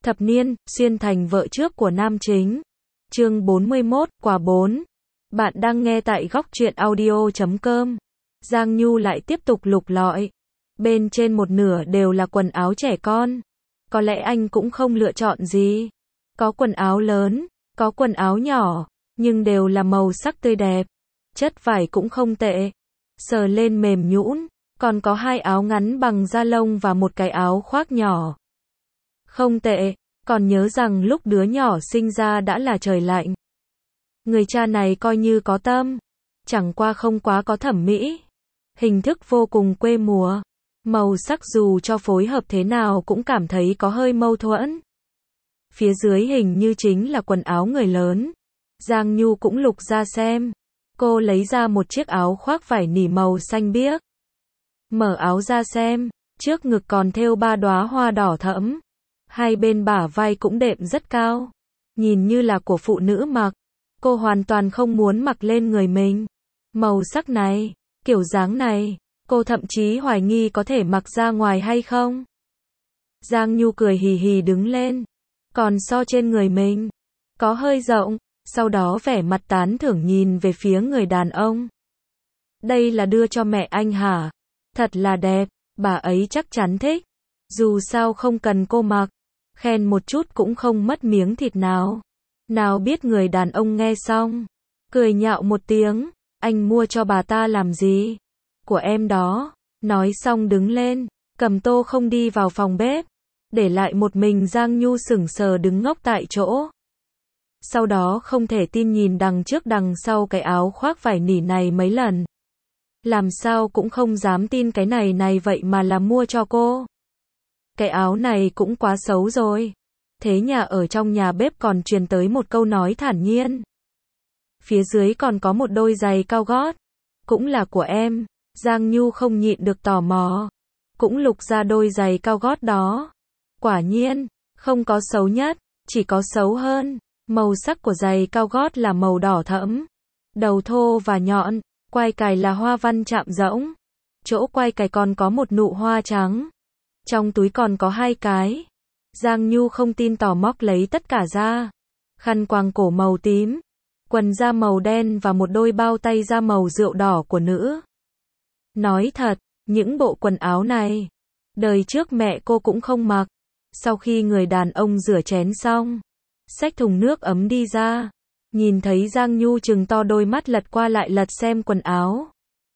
Thập niên, xuyên thành vợ trước của nam chính. Chương 41, quả 4. Bạn đang nghe tại góc truyện audio.com. Giang Nhu lại tiếp tục lục lọi. Bên trên một nửa đều là quần áo trẻ con. Có lẽ anh cũng không lựa chọn gì. Có quần áo lớn, có quần áo nhỏ, nhưng đều là màu sắc tươi đẹp. Chất vải cũng không tệ. Sờ lên mềm nhũn, còn có hai áo ngắn bằng da lông và một cái áo khoác nhỏ. Không tệ, còn nhớ rằng lúc đứa nhỏ sinh ra đã là trời lạnh. Người cha này coi như có tâm, chẳng qua không quá có thẩm mỹ. Hình thức vô cùng quê mùa, màu sắc dù cho phối hợp thế nào cũng cảm thấy có hơi mâu thuẫn. Phía dưới hình như chính là quần áo người lớn. Giang Nhu cũng lục ra xem. Cô lấy ra một chiếc áo khoác vải nỉ màu xanh biếc. Mở áo ra xem, trước ngực còn thêu 3 đóa hoa đỏ thẫm. Hai bên bả vai cũng đệm rất cao. Nhìn như là của phụ nữ mặc. Cô hoàn toàn không muốn mặc lên người mình. Màu sắc này, kiểu dáng này, cô thậm chí hoài nghi có thể mặc ra ngoài hay không. Giang Nhu cười hì hì đứng lên. Còn so trên người mình, có hơi rộng, sau đó vẻ mặt tán thưởng nhìn về phía người đàn ông. Đây là đưa cho mẹ anh hả? Thật là đẹp, bà ấy chắc chắn thích. Dù sao không cần cô mặc, khen một chút cũng không mất miếng thịt nào. Nào biết người đàn ông nghe xong, cười nhạo một tiếng, anh mua cho bà ta làm gì? Của em đó. Nói xong đứng lên, cầm tô không đi vào phòng bếp, để lại một mình Giang Nhu sững sờ đứng ngốc tại chỗ. Sau đó không thể tin nhìn đằng trước đằng sau cái áo khoác vải nỉ này mấy lần. Làm sao cũng không dám tin cái này vậy mà là mua cho cô. Cái áo này cũng quá xấu rồi. Thế nhà ở trong nhà bếp còn truyền tới một câu nói thản nhiên. Phía dưới còn có một đôi giày cao gót. Cũng là của em. Giang Nhu không nhịn được tò mò. Cũng lục ra đôi giày cao gót đó. Quả nhiên, không có xấu nhất, chỉ có xấu hơn. Màu sắc của giày cao gót là màu đỏ thẫm. Đầu thô và nhọn. Quai cài là hoa văn chạm rỗng. Chỗ quai cài còn có một nụ hoa trắng. Trong túi còn có 2 cái. Giang Nhu không tin tỏ móc lấy tất cả ra. Khăn quàng cổ màu tím, quần da màu đen và một đôi bao tay da màu rượu đỏ của nữ. Nói thật, những bộ quần áo này, đời trước mẹ cô cũng không mặc. Sau khi người đàn ông rửa chén xong, xách thùng nước ấm đi ra, nhìn thấy Giang Nhu trừng to đôi mắt lật qua lại lật xem quần áo.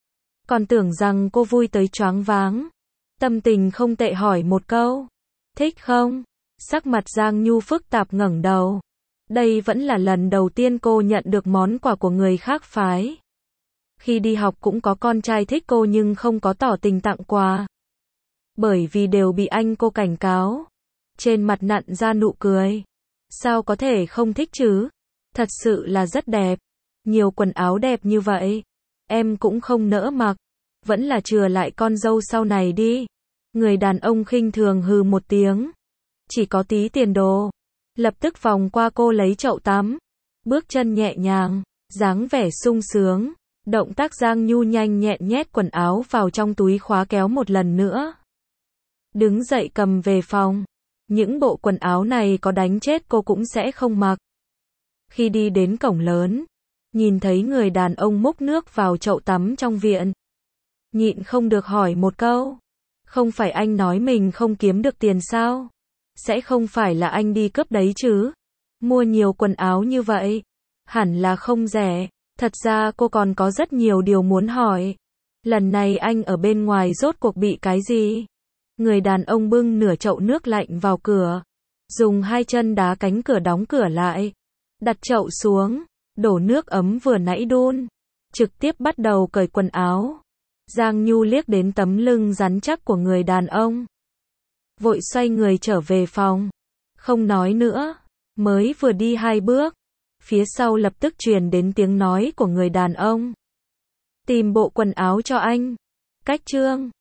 Còn tưởng rằng cô vui tới choáng váng. Tâm tình không tệ hỏi một câu. Thích không? Sắc mặt Giang Nhu phức tạp ngẩng đầu. Đây vẫn là lần đầu tiên cô nhận được món quà của người khác phái. Khi đi học cũng có con trai thích cô nhưng không có tỏ tình tặng quà. Bởi vì đều bị anh cô cảnh cáo. Trên mặt nặn ra nụ cười. Sao có thể không thích chứ? Thật sự là rất đẹp. Nhiều quần áo đẹp như vậy. Em cũng không nỡ mặc. Vẫn là chừa lại con dâu sau này đi. Người đàn ông khinh thường hừ một tiếng. Chỉ có tí tiền đồ. Lập tức vòng qua cô lấy chậu tắm. Bước chân nhẹ nhàng, dáng vẻ sung sướng. Động tác Giang Nhu nhanh nhẹn nhét quần áo vào trong túi khóa kéo một lần nữa. Đứng dậy cầm về phòng. Những bộ quần áo này có đánh chết cô cũng sẽ không mặc. Khi đi đến cổng lớn, nhìn thấy người đàn ông múc nước vào chậu tắm trong viện. Nhịn không được hỏi một câu. Không phải anh nói mình không kiếm được tiền sao? Sẽ không phải là anh đi cướp đấy chứ? Mua nhiều quần áo như vậy, hẳn là không rẻ. Thật ra cô còn có rất nhiều điều muốn hỏi. Lần này anh ở bên ngoài rốt cuộc bị cái gì? Người đàn ông bưng nửa chậu nước lạnh vào cửa. Dùng 2 chân đá cánh cửa đóng cửa lại. Đặt chậu xuống. Đổ nước ấm vừa nãy đun. Trực tiếp bắt đầu cởi quần áo. Giang Nhu liếc đến tấm lưng rắn chắc của người đàn ông. Vội xoay người trở về phòng. Không nói nữa. Mới vừa đi 2 bước. Phía sau lập tức truyền đến tiếng nói của người đàn ông. Tìm bộ quần áo cho anh. Cách chương.